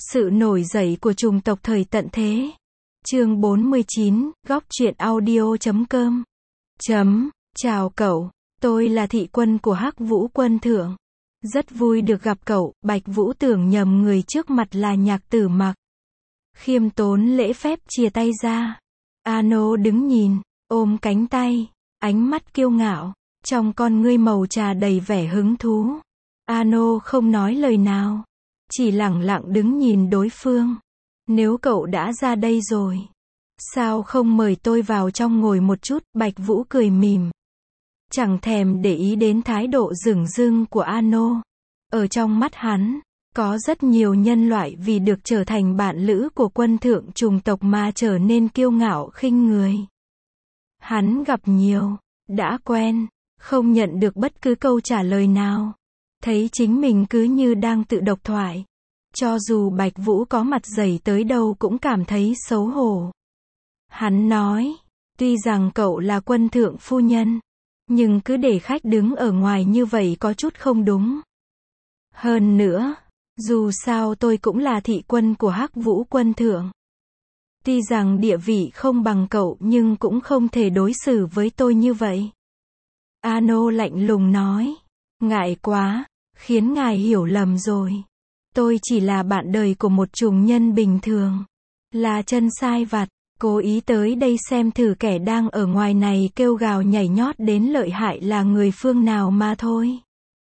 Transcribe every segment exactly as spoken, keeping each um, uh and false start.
Sự nổi dậy của chủng tộc thời tận thế. Chương bốn mươi chín, góc truyện audio chấm com. Chấm, chào cậu, tôi là thị quân của Hắc Vũ Quân Thượng. Rất vui được gặp cậu. Bạch Vũ tưởng nhầm người trước mặt là Nhạc Tử Mặc. Khiêm tốn lễ phép chìa tay ra. Ano đứng nhìn, ôm cánh tay, ánh mắt kiêu ngạo, trong con ngươi màu trà đầy vẻ hứng thú. Ano không nói lời nào, chỉ lẳng lặng đứng nhìn đối phương. Nếu cậu đã ra đây rồi, sao không mời tôi vào trong ngồi một chút? Bạch Vũ cười mỉm, chẳng thèm để ý đến thái độ dửng dưng của Ano. Ở trong mắt hắn, có rất nhiều nhân loại vì được trở thành bạn lữ của quân thượng chủng tộc mà trở nên kiêu ngạo khinh người. Hắn gặp nhiều, đã quen, không nhận được bất cứ câu trả lời nào. Thấy chính mình cứ như đang tự độc thoại. Cho dù Bạch Vũ có mặt dày tới đâu cũng cảm thấy xấu hổ. Hắn nói, tuy rằng cậu là quân thượng phu nhân, nhưng cứ để khách đứng ở ngoài như vậy có chút không đúng. Hơn nữa, dù sao tôi cũng là thị quân của Hắc Vũ Quân Thượng. Tuy rằng địa vị không bằng cậu nhưng cũng không thể đối xử với tôi như vậy. Ano lạnh lùng nói, ngại quá, khiến ngài hiểu lầm rồi. Tôi chỉ là bạn đời của một chủng nhân bình thường, là chân sai vặt, cố ý tới đây xem thử kẻ đang ở ngoài này kêu gào nhảy nhót đến lợi hại là người phương nào mà thôi.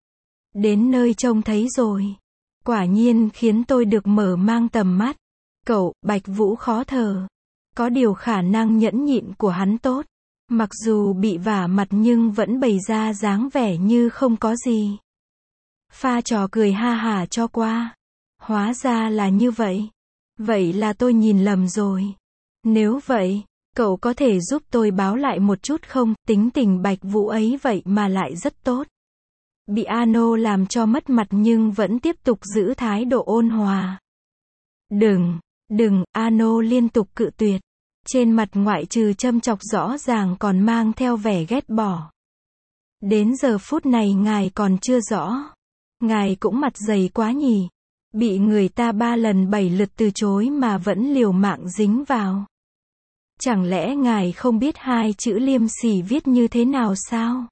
Đến nơi trông thấy rồi, quả nhiên khiến tôi được mở mang tầm mắt. Cậu, Bạch Vũ khó thở. Có điều khả năng nhẫn nhịn của hắn tốt. Mặc dù bị vả mặt nhưng vẫn bày ra dáng vẻ như không có gì. Pha trò cười ha hả cho qua. Hóa ra là như vậy. Vậy là tôi nhìn lầm rồi. Nếu vậy, cậu có thể giúp tôi báo lại một chút không? Tính tình Bạch Vũ ấy vậy mà lại rất tốt. Bị Ano làm cho mất mặt nhưng vẫn tiếp tục giữ thái độ ôn hòa. Đừng, đừng, Ano liên tục cự tuyệt. Trên mặt ngoại trừ châm chọc rõ ràng còn mang theo vẻ ghét bỏ. Đến giờ phút này ngài còn chưa rõ. Ngài cũng mặt dày quá nhỉ. Bị người ta ba lần bảy lượt từ chối mà vẫn liều mạng dính vào. Chẳng lẽ ngài không biết hai chữ liêm sỉ viết như thế nào sao?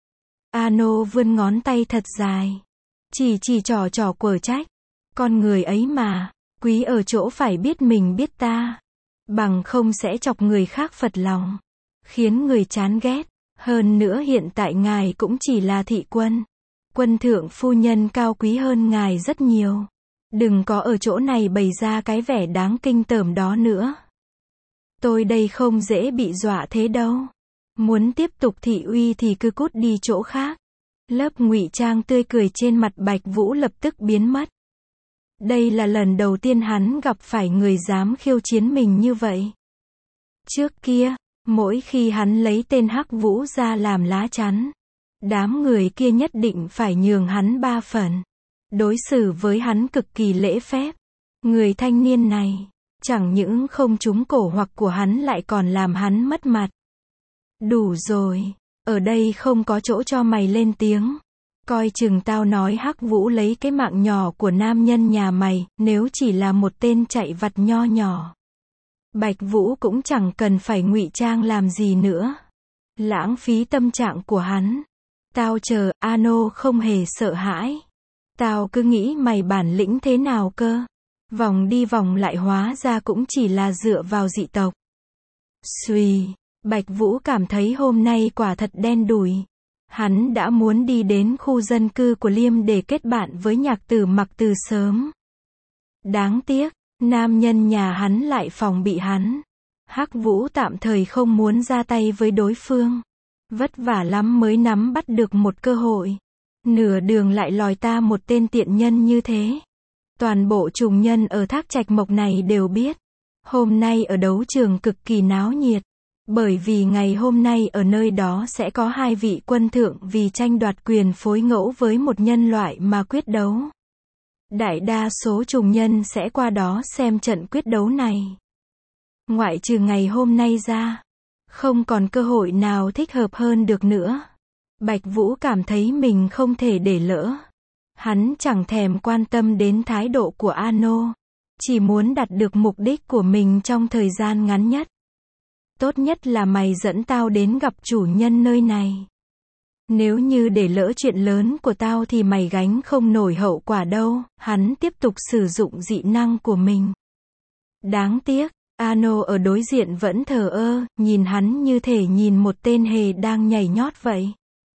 Ano vươn ngón tay thật dài. Chỉ chỉ trò trò quở trách. Con người ấy mà, quý ở chỗ phải biết mình biết ta. Bằng không sẽ chọc người khác phật lòng. Khiến người chán ghét. Hơn nữa hiện tại ngài cũng chỉ là thị quân. Quân thượng phu nhân cao quý hơn ngài rất nhiều. Đừng có ở chỗ này bày ra cái vẻ đáng kinh tởm đó nữa. Tôi đây không dễ bị dọa thế đâu. Muốn tiếp tục thị uy thì cứ cút đi chỗ khác. Lớp ngụy trang tươi cười trên mặt Bạch Vũ lập tức biến mất. Đây là lần đầu tiên hắn gặp phải người dám khiêu chiến mình như vậy. Trước kia, mỗi khi hắn lấy tên Hắc Vũ ra làm lá chắn, đám người kia nhất định phải nhường hắn ba phần. Đối xử với hắn cực kỳ lễ phép. Người thanh niên này, chẳng những không trúng cổ hoặc của hắn lại còn làm hắn mất mặt. Đủ rồi, ở đây không có chỗ cho mày lên tiếng. Coi chừng tao nói Hắc Vũ lấy cái mạng nhỏ của nam nhân nhà mày, nếu chỉ là một tên chạy vặt nho nhỏ. Bạch Vũ cũng chẳng cần phải ngụy trang làm gì nữa. Lãng phí tâm trạng của hắn. Tao chờ, Ano không hề sợ hãi. Tao cứ nghĩ mày bản lĩnh thế nào cơ. Vòng đi vòng lại hóa ra cũng chỉ là dựa vào dị tộc. Xuy, Bạch Vũ cảm thấy hôm nay quả thật đen đủi. Hắn đã muốn đi đến khu dân cư của Liêm để kết bạn với Nhạc Tử Mặc từ sớm. Đáng tiếc, nam nhân nhà hắn lại phòng bị hắn. Hắc Vũ tạm thời không muốn ra tay với đối phương. Vất vả lắm mới nắm bắt được một cơ hội. Nửa đường lại lòi ta một tên tiện nhân như thế. Toàn bộ trùng nhân ở Thác Trạch Mộc này đều biết. Hôm nay ở đấu trường cực kỳ náo nhiệt. Bởi vì ngày hôm nay ở nơi đó sẽ có hai vị quân thượng vì tranh đoạt quyền phối ngẫu với một nhân loại mà quyết đấu. Đại đa số trùng nhân sẽ qua đó xem trận quyết đấu này. Ngoại trừ ngày hôm nay ra, không còn cơ hội nào thích hợp hơn được nữa. Bạch Vũ cảm thấy mình không thể để lỡ. Hắn chẳng thèm quan tâm đến thái độ của Ano. chỉ muốn đạt được mục đích của mình trong thời gian ngắn nhất. Tốt nhất là mày dẫn tao đến gặp chủ nhân nơi này. Nếu như để lỡ chuyện lớn của tao thì mày gánh không nổi hậu quả đâu. Hắn tiếp tục sử dụng dị năng của mình. Đáng tiếc, Ano ở đối diện vẫn thờ ơ, nhìn hắn như thể nhìn một tên hề đang nhảy nhót vậy.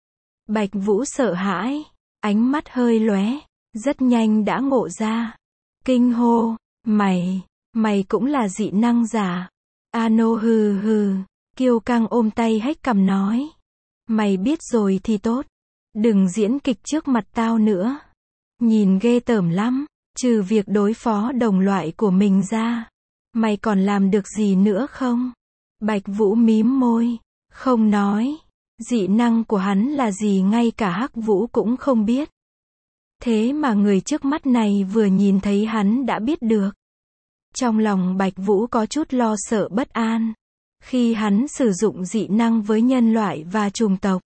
Bạch Vũ sợ hãi, ánh mắt hơi lóe, rất nhanh đã ngộ ra. Kinh hô, mày, mày cũng là dị năng giả. Ano hừ hừ, kiêu căng ôm tay hách cằm nói. Mày biết rồi thì tốt. Đừng diễn kịch trước mặt tao nữa. Nhìn ghê tởm lắm, trừ việc đối phó đồng loại của mình ra. Mày còn làm được gì nữa không? Bạch Vũ mím môi, không nói. Dị năng của hắn là gì ngay cả Hắc Vũ cũng không biết. Thế mà người trước mắt này vừa nhìn thấy hắn đã biết được. Trong lòng Bạch Vũ có chút lo sợ bất an. Khi hắn sử dụng dị năng với nhân loại và chủng tộc.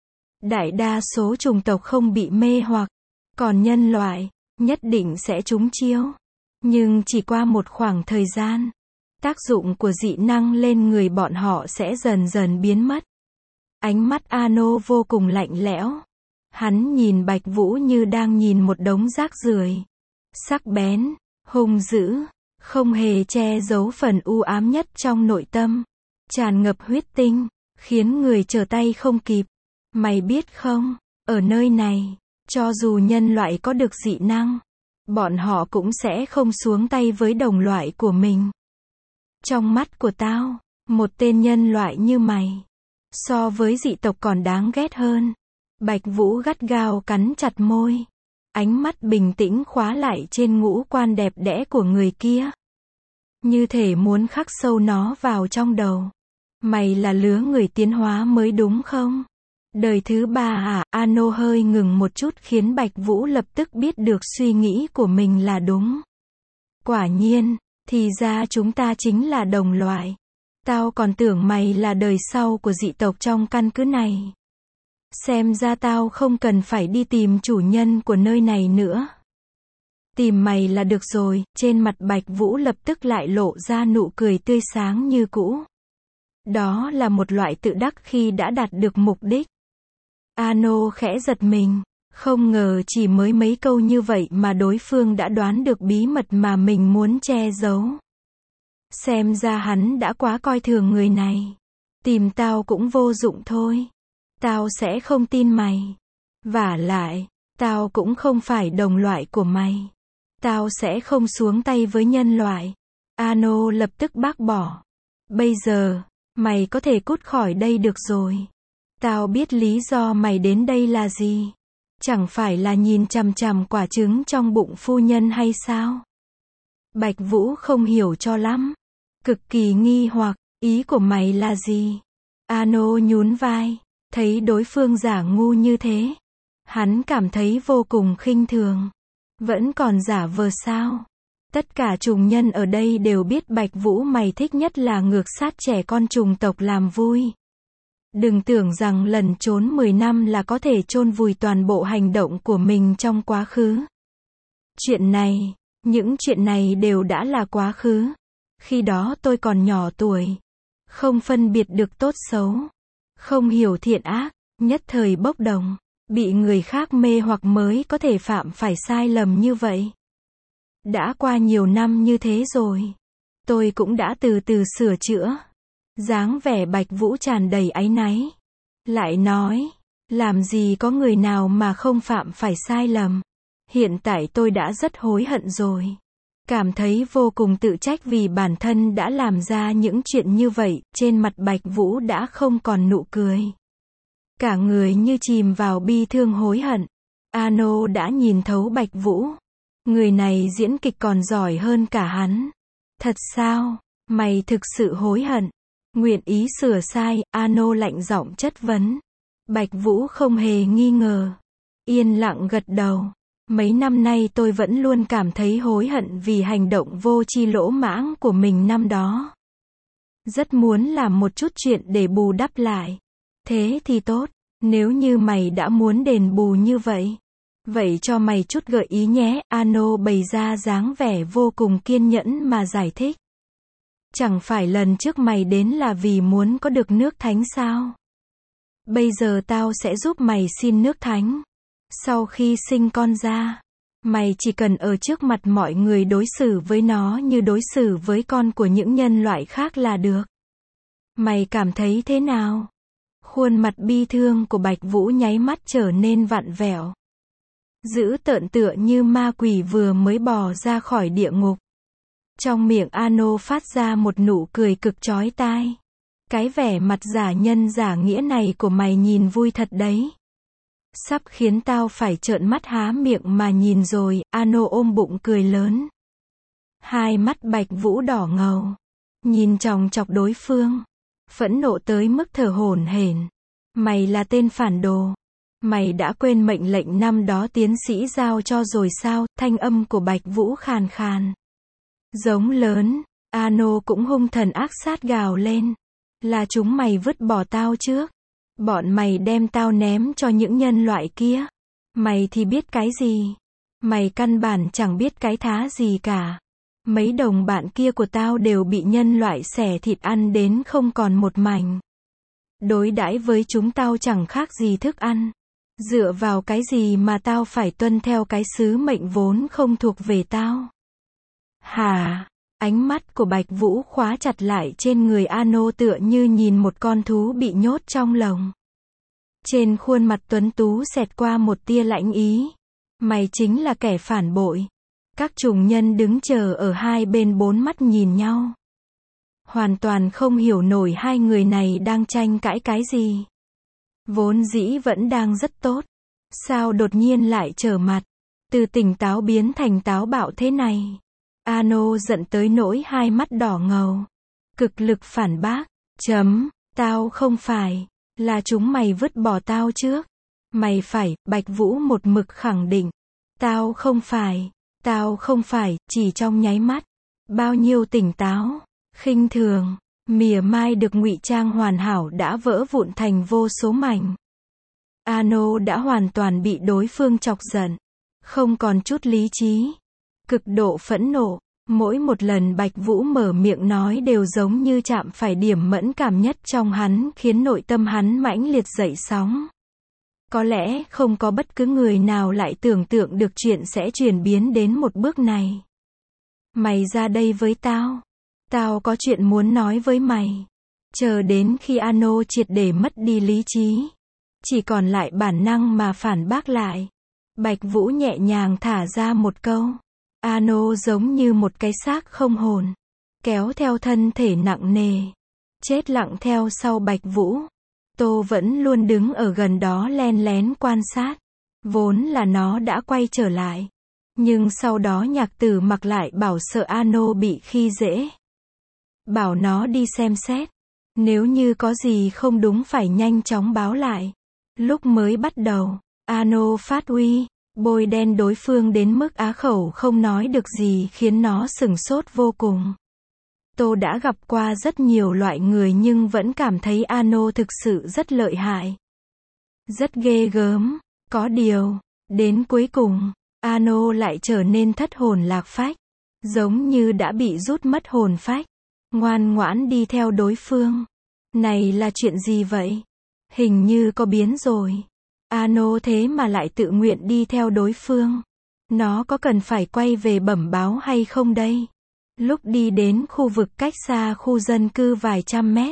Đại đa số chủng tộc không bị mê hoặc. Còn nhân loại, nhất định sẽ trúng chiêu. Nhưng chỉ qua một khoảng thời gian, tác dụng của dị năng lên người bọn họ sẽ dần dần biến mất. Ánh mắt Ano vô cùng lạnh lẽo. Hắn nhìn Bạch Vũ như đang nhìn một đống rác rưởi. Sắc bén, hung dữ, không hề che giấu phần u ám nhất trong nội tâm. Tràn ngập huyết tinh, khiến người trở tay không kịp. Mày biết không, ở nơi này, cho dù nhân loại có được dị năng, bọn họ cũng sẽ không xuống tay với đồng loại của mình. Trong mắt của tao, một tên nhân loại như mày, so với dị tộc còn đáng ghét hơn. Bạch Vũ gắt gao cắn chặt môi. Ánh mắt bình tĩnh khóa lại trên ngũ quan đẹp đẽ của người kia. Như thể muốn khắc sâu nó vào trong đầu. Mày là lứa người tiến hóa mới đúng không? Đời thứ ba à? Ano hơi ngừng một chút khiến Bạch Vũ lập tức biết được suy nghĩ của mình là đúng. Quả nhiên, thì ra chúng ta chính là đồng loại. Tao còn tưởng mày là đời sau của dị tộc trong căn cứ này. Xem ra tao không cần phải đi tìm chủ nhân của nơi này nữa. Tìm mày là được rồi. Trên mặt Bạch Vũ lập tức lại lộ ra nụ cười tươi sáng như cũ. Đó là một loại tự đắc khi đã đạt được mục đích. Ano khẽ giật mình. Không ngờ chỉ mới mấy câu như vậy mà đối phương đã đoán được bí mật mà mình muốn che giấu. Xem ra hắn đã quá coi thường người này. Tìm tao cũng vô dụng thôi. Tao sẽ không tin mày. Vả lại, tao cũng không phải đồng loại của mày. Tao sẽ không xuống tay với nhân loại. Ano lập tức bác bỏ. Bây giờ, mày có thể cút khỏi đây được rồi. Tao biết lý do mày đến đây là gì. Chẳng phải là nhìn chằm chằm quả trứng trong bụng phu nhân hay sao? Bạch Vũ không hiểu cho lắm. Cực kỳ nghi hoặc, ý của mày là gì? Ano nhún vai. Thấy đối phương giả ngu như thế, hắn cảm thấy vô cùng khinh thường. Vẫn còn giả vờ sao? Tất cả trùng nhân ở đây đều biết Bạch Vũ mày thích nhất là ngược sát trẻ con trùng tộc làm vui. Đừng tưởng rằng lẩn trốn mười năm là có thể chôn vùi toàn bộ hành động của mình trong quá khứ. Chuyện này, những chuyện này đều đã là quá khứ. Khi đó tôi còn nhỏ tuổi, không phân biệt được tốt xấu. Không hiểu thiện ác, nhất thời bốc đồng, bị người khác mê hoặc mới có thể phạm phải sai lầm như vậy. Đã qua nhiều năm như thế rồi, tôi cũng đã từ từ sửa chữa. Dáng vẻ Bạch Vũ tràn đầy áy náy. Lại nói, làm gì có người nào mà không phạm phải sai lầm. Hiện tại tôi đã rất hối hận rồi. Cảm thấy vô cùng tự trách vì bản thân đã làm ra những chuyện như vậy. Trên mặt Bạch Vũ đã không còn nụ cười. Cả người như chìm vào bi thương hối hận. Ano đã nhìn thấu Bạch Vũ. Người này diễn kịch còn giỏi hơn cả hắn. Thật sao? Mày thực sự hối hận? Nguyện ý sửa sai? Ano lạnh giọng chất vấn. Bạch Vũ không hề nghi ngờ. Yên lặng gật đầu. Mấy năm nay tôi vẫn luôn cảm thấy hối hận vì hành động vô tri lỗ mãng của mình năm đó. Rất muốn làm một chút chuyện để bù đắp lại. Thế thì tốt, nếu như mày đã muốn đền bù như vậy. Vậy cho mày chút gợi ý nhé, Ano bày ra dáng vẻ vô cùng kiên nhẫn mà giải thích. Chẳng phải lần trước mày đến là vì muốn có được nước thánh sao? Bây giờ tao sẽ giúp mày xin nước thánh. Sau khi sinh con ra, mày chỉ cần ở trước mặt mọi người đối xử với nó như đối xử với con của những nhân loại khác là được. Mày cảm thấy thế nào? Khuôn mặt bi thương của Bạch Vũ nháy mắt trở nên vặn vẹo. Dữ tợn tựa như ma quỷ vừa mới bò ra khỏi địa ngục. Trong miệng Ano phát ra một nụ cười cực chói tai. Cái vẻ mặt giả nhân giả nghĩa này của mày nhìn vui thật đấy. Sắp khiến tao phải trợn mắt há miệng mà nhìn rồi, Ano ôm bụng cười lớn. Hai mắt Bạch Vũ đỏ ngầu. Nhìn chòng chọc đối phương. Phẫn nộ tới mức thở hổn hển. Mày là tên phản đồ. Mày đã quên mệnh lệnh năm đó tiến sĩ giao cho rồi sao? Thanh âm của Bạch Vũ khàn khàn. Giống lớn, Ano cũng hung thần ác sát gào lên. Là chúng mày vứt bỏ tao trước. Bọn mày đem tao ném cho những nhân loại kia. Mày thì biết cái gì? Mày căn bản chẳng biết cái thá gì cả. Mấy đồng bạn kia của tao đều bị nhân loại xẻ thịt ăn đến không còn một mảnh. Đối đãi với chúng tao chẳng khác gì thức ăn. Dựa vào cái gì mà tao phải tuân theo cái sứ mệnh vốn không thuộc về tao? Hả? Ánh mắt của Bạch Vũ khóa chặt lại trên người Ano tựa như nhìn một con thú bị nhốt trong lồng. Trên khuôn mặt tuấn tú xẹt qua một tia lãnh ý. Mày chính là kẻ phản bội. Các trùng nhân đứng chờ ở hai bên bốn mắt nhìn nhau. Hoàn toàn không hiểu nổi hai người này đang tranh cãi cái gì. Vốn dĩ vẫn đang rất tốt. Sao đột nhiên lại trở mặt? Từ tỉnh táo biến thành táo bạo thế này. Ano giận tới nỗi hai mắt đỏ ngầu. Cực lực phản bác. Chấm, tao không phải. Là chúng mày vứt bỏ tao trước. Mày phải, Bạch Vũ một mực khẳng định. Tao không phải. Tao không phải, chỉ trong nháy mắt. Bao nhiêu tỉnh táo, khinh thường, mỉa mai được ngụy trang hoàn hảo đã vỡ vụn thành vô số mảnh. Ano đã hoàn toàn bị đối phương chọc giận. Không còn chút lý trí. Cực độ phẫn nộ. Mỗi một lần Bạch Vũ mở miệng nói đều giống như chạm phải điểm mẫn cảm nhất trong hắn, khiến nội tâm hắn mãnh liệt dậy sóng. Có lẽ không có bất cứ người nào lại tưởng tượng được chuyện sẽ chuyển biến đến một bước này. Mày ra đây với tao. Tao có chuyện muốn nói với mày. Chờ đến khi Ano triệt để mất đi lý trí. Chỉ còn lại bản năng mà phản bác lại. Bạch Vũ nhẹ nhàng thả ra một câu. Ano giống như một cái xác không hồn. Kéo theo thân thể nặng nề. Chết lặng theo sau Bạch Vũ. Tô vẫn luôn đứng ở gần đó len lén quan sát. Vốn là nó đã quay trở lại. Nhưng sau đó Nhạc Tử Mặc lại bảo sợ Ano bị khi dễ. Bảo nó đi xem xét. Nếu như có gì không đúng phải nhanh chóng báo lại. Lúc mới bắt đầu, Ano phát uy, bôi đen đối phương đến mức á khẩu không nói được gì khiến nó sửng sốt vô cùng. Tô đã gặp qua rất nhiều loại người nhưng vẫn cảm thấy Ano thực sự rất lợi hại. Rất ghê gớm. Có điều, đến cuối cùng, Ano lại trở nên thất hồn lạc phách. Giống như đã bị rút mất hồn phách. Ngoan ngoãn đi theo đối phương. Này là chuyện gì vậy? Hình như có biến rồi. Ano thế mà lại tự nguyện đi theo đối phương. Nó có cần phải quay về bẩm báo hay không đây? Lúc đi đến khu vực cách xa khu dân cư vài trăm mét,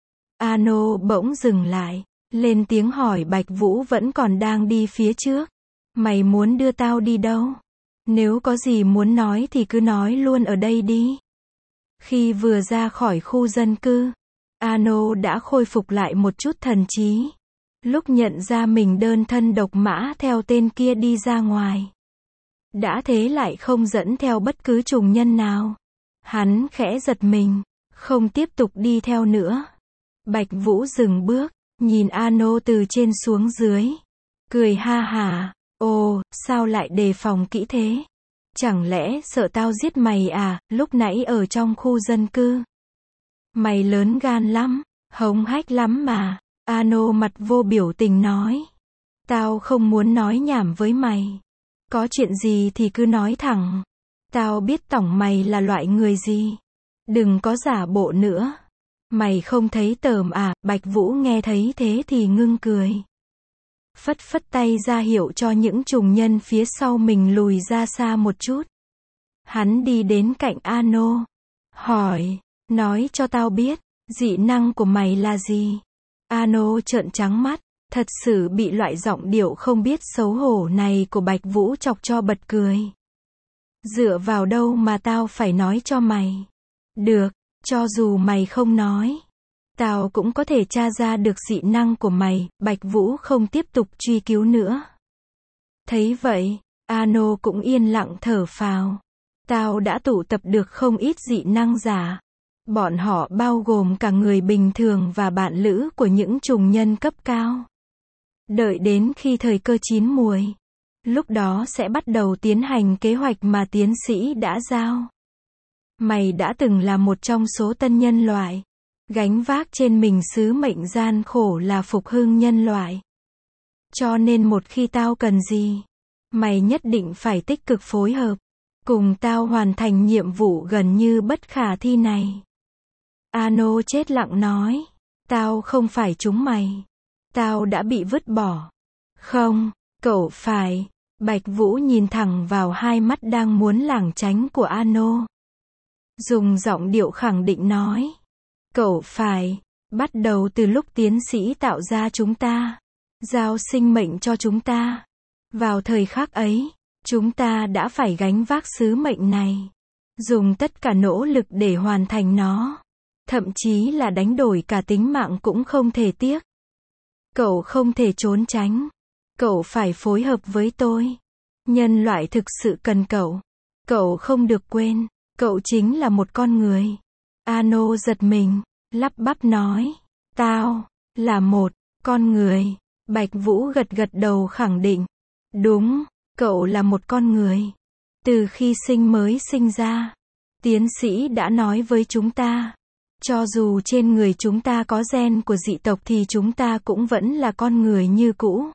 Ano bỗng dừng lại, lên tiếng hỏi Bạch Vũ vẫn còn đang đi phía trước. Mày muốn đưa tao đi đâu? Nếu có gì muốn nói thì cứ nói luôn ở đây đi. Khi vừa ra khỏi khu dân cư, Ano đã khôi phục lại một chút thần trí. Lúc nhận ra mình đơn thân độc mã theo tên kia đi ra ngoài. Đã thế lại không dẫn theo bất cứ trùng nhân nào. Hắn khẽ giật mình, không tiếp tục đi theo nữa. Bạch Vũ dừng bước, nhìn Ano từ trên xuống dưới. Cười ha hả, ồ, sao lại đề phòng kỹ thế? Chẳng lẽ sợ tao giết mày à, lúc nãy ở trong khu dân cư? Mày lớn gan lắm, hống hách lắm mà. Ano mặt vô biểu tình nói. Tao không muốn nói nhảm với mày. Có chuyện gì thì cứ nói thẳng. Tao biết tỏng mày là loại người gì. Đừng có giả bộ nữa. Mày không thấy tởm à? Bạch Vũ nghe thấy thế thì ngưng cười. Phất phất tay ra hiệu cho những trùng nhân phía sau mình lùi ra xa một chút. Hắn đi đến cạnh Ano. Hỏi, nói cho tao biết, dị năng của mày là gì? Ano trợn trắng mắt, thật sự bị loại giọng điệu không biết xấu hổ này của Bạch Vũ chọc cho bật cười. Dựa vào đâu mà tao phải nói cho mày? Được, cho dù mày không nói, tao cũng có thể tra ra được dị năng của mày. Bạch Vũ không tiếp tục truy cứu nữa. Thấy vậy, Ano cũng yên lặng thở phào. Tao đã tụ tập được không ít dị năng giả. Bọn họ bao gồm cả người bình thường và bạn lữ của những trùng nhân cấp cao. Đợi đến khi thời cơ chín muồi, lúc đó sẽ bắt đầu tiến hành kế hoạch mà tiến sĩ đã giao. Mày đã từng là một trong số tân nhân loại, gánh vác trên mình sứ mệnh gian khổ là phục hưng nhân loại. Cho nên một khi tao cần gì, mày nhất định phải tích cực phối hợp, cùng tao hoàn thành nhiệm vụ gần như bất khả thi này. Ano chết lặng nói, tao không phải chúng mày. Tao đã bị vứt bỏ. Không, cậu phải. Bạch Vũ nhìn thẳng vào hai mắt đang muốn lảng tránh của Ano. Dùng giọng điệu khẳng định nói. Cậu phải. Bắt đầu từ lúc tiến sĩ tạo ra chúng ta, giao sinh mệnh cho chúng ta. Vào thời khắc ấy, chúng ta đã phải gánh vác sứ mệnh này. Dùng tất cả nỗ lực để hoàn thành nó. Thậm chí là đánh đổi cả tính mạng cũng không thể tiếc. Cậu không thể trốn tránh. Cậu phải phối hợp với tôi. Nhân loại thực sự cần cậu. Cậu không được quên, cậu chính là một con người. Ano giật mình, lắp bắp nói. Tao, là một, con người. Bạch Vũ gật gật đầu khẳng định. Đúng, cậu là một con người. Từ khi sinh mới sinh ra, tiến sĩ đã nói với chúng ta. Cho dù trên người chúng ta có gen của dị tộc thì chúng ta cũng vẫn là con người như cũ.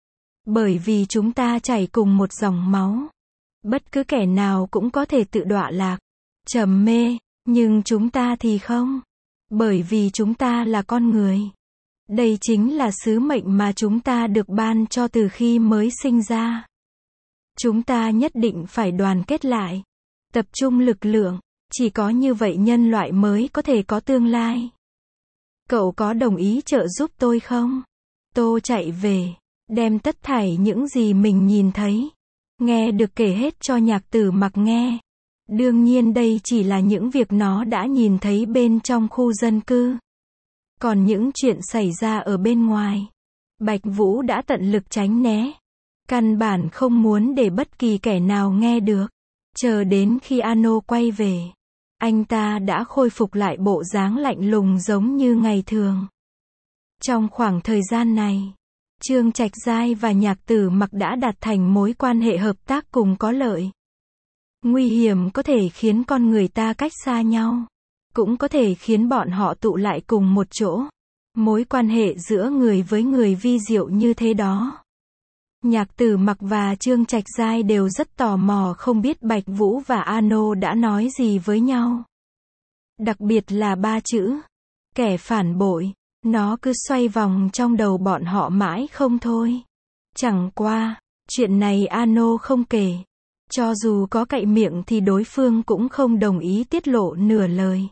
Bởi vì chúng ta chảy cùng một dòng máu. Bất cứ kẻ nào cũng có thể tự đọa lạc, trầm mê, nhưng chúng ta thì không. Bởi vì chúng ta là con người. Đây chính là sứ mệnh mà chúng ta được ban cho từ khi mới sinh ra. Chúng ta nhất định phải đoàn kết lại, tập trung lực lượng. Chỉ có như vậy nhân loại mới có thể có tương lai. Cậu có đồng ý trợ giúp tôi không? Tô chạy về, đem tất thảy những gì mình nhìn thấy, nghe được kể hết cho Nhạc Tử Mặc nghe. Đương nhiên đây chỉ là những việc nó đã nhìn thấy bên trong khu dân cư. Còn những chuyện xảy ra ở bên ngoài, Bạch Vũ đã tận lực tránh né. Căn bản không muốn để bất kỳ kẻ nào nghe được. Chờ đến khi Ano quay về, anh ta đã khôi phục lại bộ dáng lạnh lùng giống như ngày thường. Trong khoảng thời gian này, Trương Trạch Giai và Nhạc Tử Mặc đã đạt thành mối quan hệ hợp tác cùng có lợi. Nguy hiểm có thể khiến con người ta cách xa nhau, cũng có thể khiến bọn họ tụ lại cùng một chỗ. Mối quan hệ giữa người với người vi diệu như thế đó. Nhạc Tử Mặc và Trương Trạch Giai đều rất tò mò không biết Bạch Vũ và Ano đã nói gì với nhau. Đặc biệt là ba chữ, kẻ phản bội, nó cứ xoay vòng trong đầu bọn họ mãi không thôi. Chẳng qua, chuyện này Ano không kể. Cho dù có cậy miệng thì đối phương cũng không đồng ý tiết lộ nửa lời.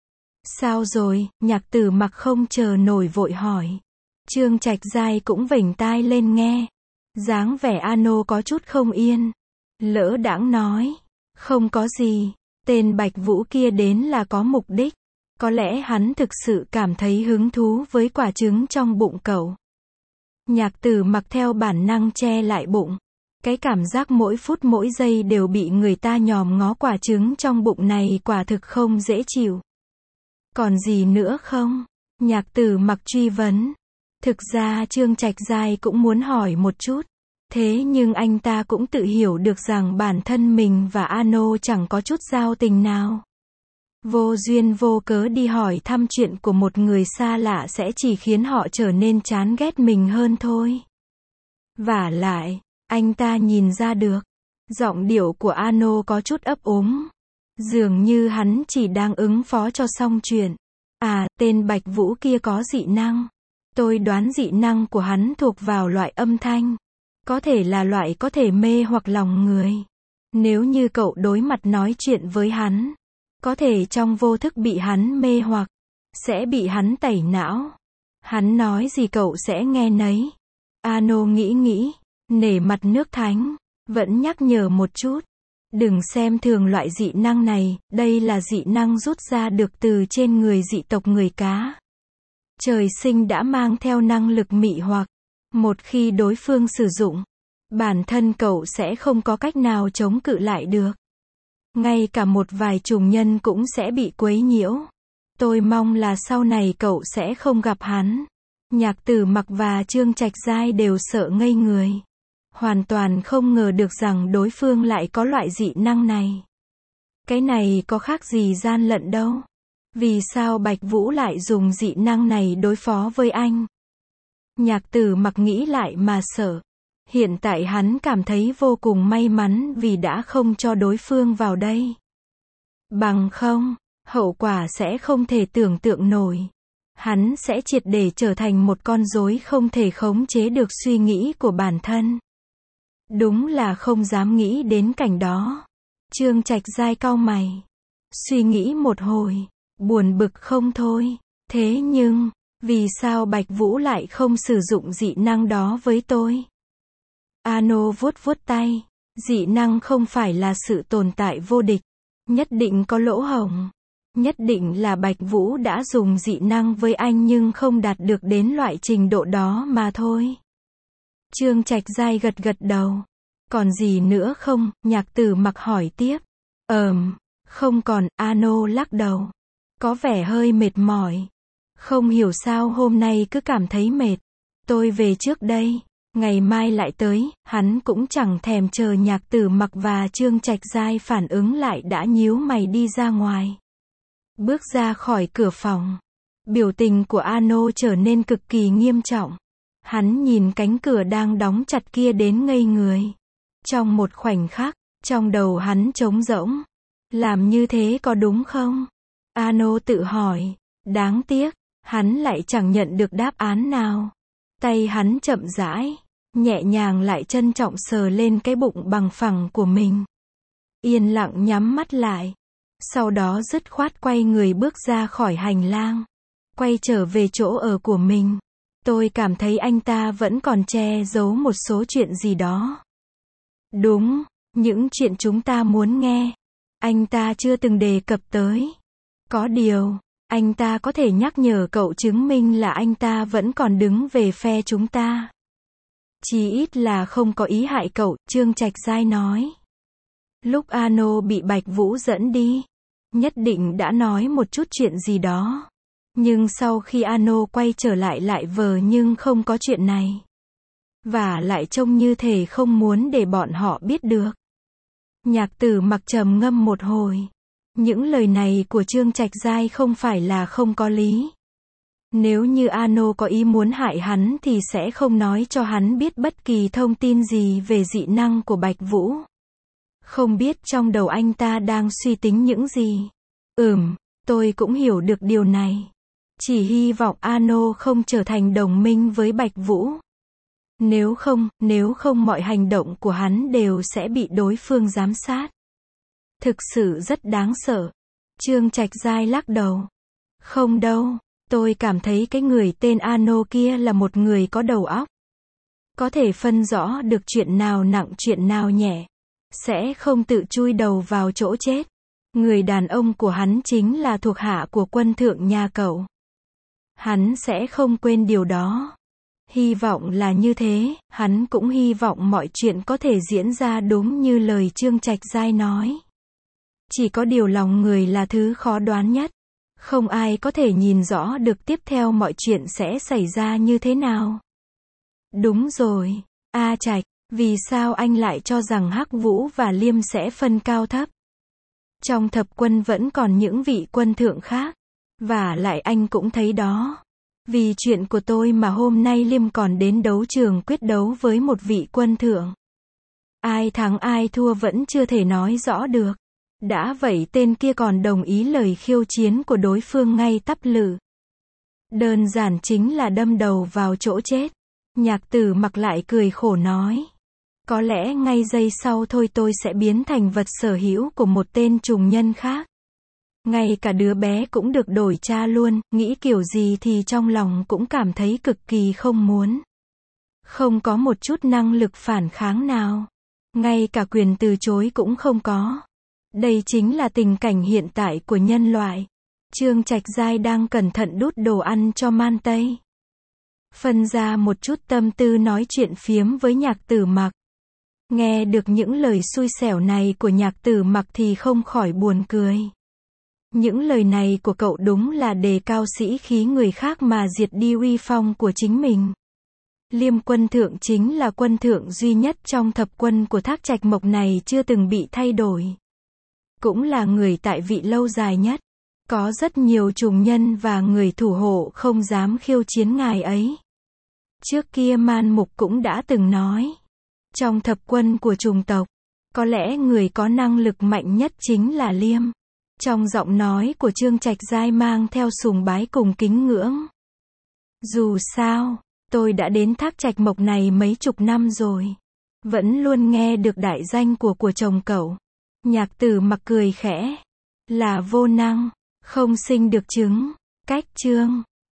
Sao rồi? Nhạc Tử Mặc không chờ nổi vội hỏi. Trương Trạch Giai cũng vểnh tai lên nghe. Dáng vẻ Ano có chút không yên. Lỡ đãng nói. Không có gì. Tên Bạch Vũ kia đến là có mục đích. Có lẽ hắn thực sự cảm thấy hứng thú với quả trứng trong bụng cậu. Nhạc Tử Mặc theo bản năng che lại bụng. Cái cảm giác mỗi phút mỗi giây đều bị người ta nhòm ngó quả trứng trong bụng này quả thực không dễ chịu. Còn gì nữa không? Nhạc Tử Mặc truy vấn. Thực ra Trương Trạch Giai cũng muốn hỏi một chút. Thế nhưng anh ta cũng tự hiểu được rằng bản thân mình và Ano chẳng có chút giao tình nào. Vô duyên vô cớ đi hỏi thăm chuyện của một người xa lạ sẽ chỉ khiến họ trở nên chán ghét mình hơn thôi. Vả lại, Anh ta nhìn ra được. Giọng điệu của Ano có chút ấp úng. Dường như hắn chỉ đang ứng phó cho xong chuyện. À, tên Bạch Vũ kia có dị năng. Tôi đoán dị năng của hắn thuộc vào loại âm thanh. Có thể là loại có thể mê hoặc lòng người. Nếu như cậu đối mặt nói chuyện với hắn, có thể trong vô thức bị hắn mê hoặc, sẽ bị hắn tẩy não. Hắn nói gì cậu sẽ nghe nấy. Ano nghĩ nghĩ, nể mặt nước thánh, vẫn nhắc nhở một chút. Đừng xem thường loại dị năng này, đây là dị năng rút ra được từ trên người dị tộc người cá. Trời sinh đã mang theo năng lực mị hoặc. Một khi đối phương sử dụng, bản thân cậu sẽ không có cách nào chống cự lại được. Ngay cả một vài trùng nhân cũng sẽ bị quấy nhiễu. Tôi mong là sau này cậu sẽ không gặp hắn. Nhạc Tử Mặc và Trương Trạch Giai đều sợ ngây người. Hoàn toàn không ngờ được rằng đối phương lại có loại dị năng này. Cái này có khác gì gian lận đâu. Vì sao Bạch Vũ lại dùng dị năng này đối phó với anh? Nhạc Tử Mặc nghĩ lại mà sợ. Hiện tại hắn cảm thấy vô cùng may mắn vì đã không cho đối phương vào đây. Bằng không, hậu quả sẽ không thể tưởng tượng nổi. Hắn sẽ triệt để trở thành một con rối không thể khống chế được suy nghĩ của bản thân. Đúng là không dám nghĩ đến cảnh đó. Trương Trạch Giai cau mày. Suy nghĩ một hồi, buồn bực không thôi. Thế nhưng, vì sao Bạch Vũ lại không sử dụng dị năng đó với tôi? Ano vuốt vuốt tay. Dị năng không phải là sự tồn tại vô địch. Nhất định có lỗ hổng. Nhất định là Bạch Vũ đã dùng dị năng với anh nhưng không đạt được đến loại trình độ đó mà thôi. Trương Trạch Giai gật gật đầu. Còn gì nữa không? Nhạc Tử Mặc hỏi tiếp. Ờm, không còn. Ano lắc đầu. Có vẻ hơi mệt mỏi. Không hiểu sao hôm nay cứ cảm thấy mệt. Tôi về trước đây. Ngày mai lại tới. Hắn cũng chẳng thèm chờ Nhạc Tử Mặc và Trương Trạch Giai phản ứng lại đã nhíu mày đi ra ngoài. Bước ra khỏi cửa phòng. Biểu tình của Ano trở nên cực kỳ nghiêm trọng. Hắn nhìn cánh cửa đang đóng chặt kia đến ngây người. Trong một khoảnh khắc, trong đầu hắn trống rỗng. Làm như thế có đúng không? Ano tự hỏi. Đáng tiếc, hắn lại chẳng nhận được đáp án nào. Tay hắn chậm rãi, nhẹ nhàng lại trân trọng sờ lên cái bụng bằng phẳng của mình. Yên lặng nhắm mắt lại. Sau đó dứt khoát quay người bước ra khỏi hành lang. Quay trở về chỗ ở của mình. Tôi cảm thấy anh ta vẫn còn che giấu một số chuyện gì đó. Đúng, những chuyện chúng ta muốn nghe. Anh ta chưa từng đề cập tới. Có điều, anh ta có thể nhắc nhở cậu chứng minh là anh ta vẫn còn đứng về phe chúng ta. Chí ít là không có ý hại cậu, Trương Trạch Giai nói. Lúc Ano bị Bạch Vũ dẫn đi, nhất định đã nói một chút chuyện gì đó. Nhưng sau khi Ano quay trở lại lại vờ nhưng không có chuyện này. Và lại trông như thể không muốn để bọn họ biết được. Nhạc Tử Mặc trầm ngâm một hồi. Những lời này của Trương Trạch Giai không phải là không có lý. Nếu như Ano có ý muốn hại hắn thì sẽ không nói cho hắn biết bất kỳ thông tin gì về dị năng của Bạch Vũ. Không biết trong đầu anh ta đang suy tính những gì. Ừm, tôi cũng hiểu được điều này. Chỉ hy vọng Ano không trở thành đồng minh với Bạch Vũ. Nếu không, nếu không mọi hành động của hắn đều sẽ bị đối phương giám sát. Thực sự rất đáng sợ. Trương Trạch Giai lắc đầu. Không đâu, tôi cảm thấy cái người tên Ano kia là một người có đầu óc. Có thể phân rõ được chuyện nào nặng chuyện nào nhẹ. Sẽ không tự chui đầu vào chỗ chết. Người đàn ông của hắn chính là thuộc hạ của quân thượng nhà cậu. Hắn sẽ không quên điều đó. Hy vọng là như thế, hắn cũng hy vọng mọi chuyện có thể diễn ra đúng như lời Trương Trạch Giai nói. Chỉ có điều lòng người là thứ khó đoán nhất. Không ai có thể nhìn rõ được tiếp theo mọi chuyện sẽ xảy ra như thế nào. Đúng rồi, A Trạch, vì sao anh lại cho rằng Hắc Vũ và Liêm sẽ phân cao thấp? Trong thập quân vẫn còn những vị quân thượng khác. Và lại anh cũng thấy đó. Vì chuyện của tôi mà hôm nay Liêm còn đến đấu trường quyết đấu với một vị quân thượng. Ai thắng ai thua vẫn chưa thể nói rõ được. Đã vậy tên kia còn đồng ý lời khiêu chiến của đối phương ngay tắp lự. Đơn giản chính là đâm đầu vào chỗ chết. Nhạc Tử Mặc lại cười khổ nói. Có lẽ ngay giây sau thôi tôi sẽ biến thành vật sở hữu của một tên trùng nhân khác. Ngay cả đứa bé cũng được đổi cha luôn, nghĩ kiểu gì thì trong lòng cũng cảm thấy cực kỳ không muốn. Không có một chút năng lực phản kháng nào. Ngay cả quyền từ chối cũng không có. Đây chính là tình cảnh hiện tại của nhân loại. Trương Trạch Giai đang cẩn thận đút đồ ăn cho Man Tây. Phân ra một chút tâm tư nói chuyện phiếm với Nhạc Tử Mặc. Nghe được những lời xui xẻo này của Nhạc Tử Mặc thì không khỏi buồn cười. Những lời này của cậu đúng là đề cao sĩ khí người khác mà diệt đi uy phong của chính mình. Liêm quân thượng chính là quân thượng duy nhất trong thập quân của Thác Trạch Mộc này chưa từng bị thay đổi. Cũng là người tại vị lâu dài nhất. Có rất nhiều trùng nhân và người thủ hộ không dám khiêu chiến ngài ấy. Trước kia Man Mục cũng đã từng nói. Trong thập quân của trùng tộc, có lẽ người có năng lực mạnh nhất chính là Liêm. Trong giọng nói của Trương Trạch Giai mang theo sùng bái cùng kính ngưỡng. Dù sao, tôi đã đến Thác Trạch Mộc này mấy chục năm rồi. Vẫn luôn nghe được đại danh của của chồng cậu. Nhạc Tử Mặc cười khẽ. Là vô năng, không sinh được trứng. Cách chương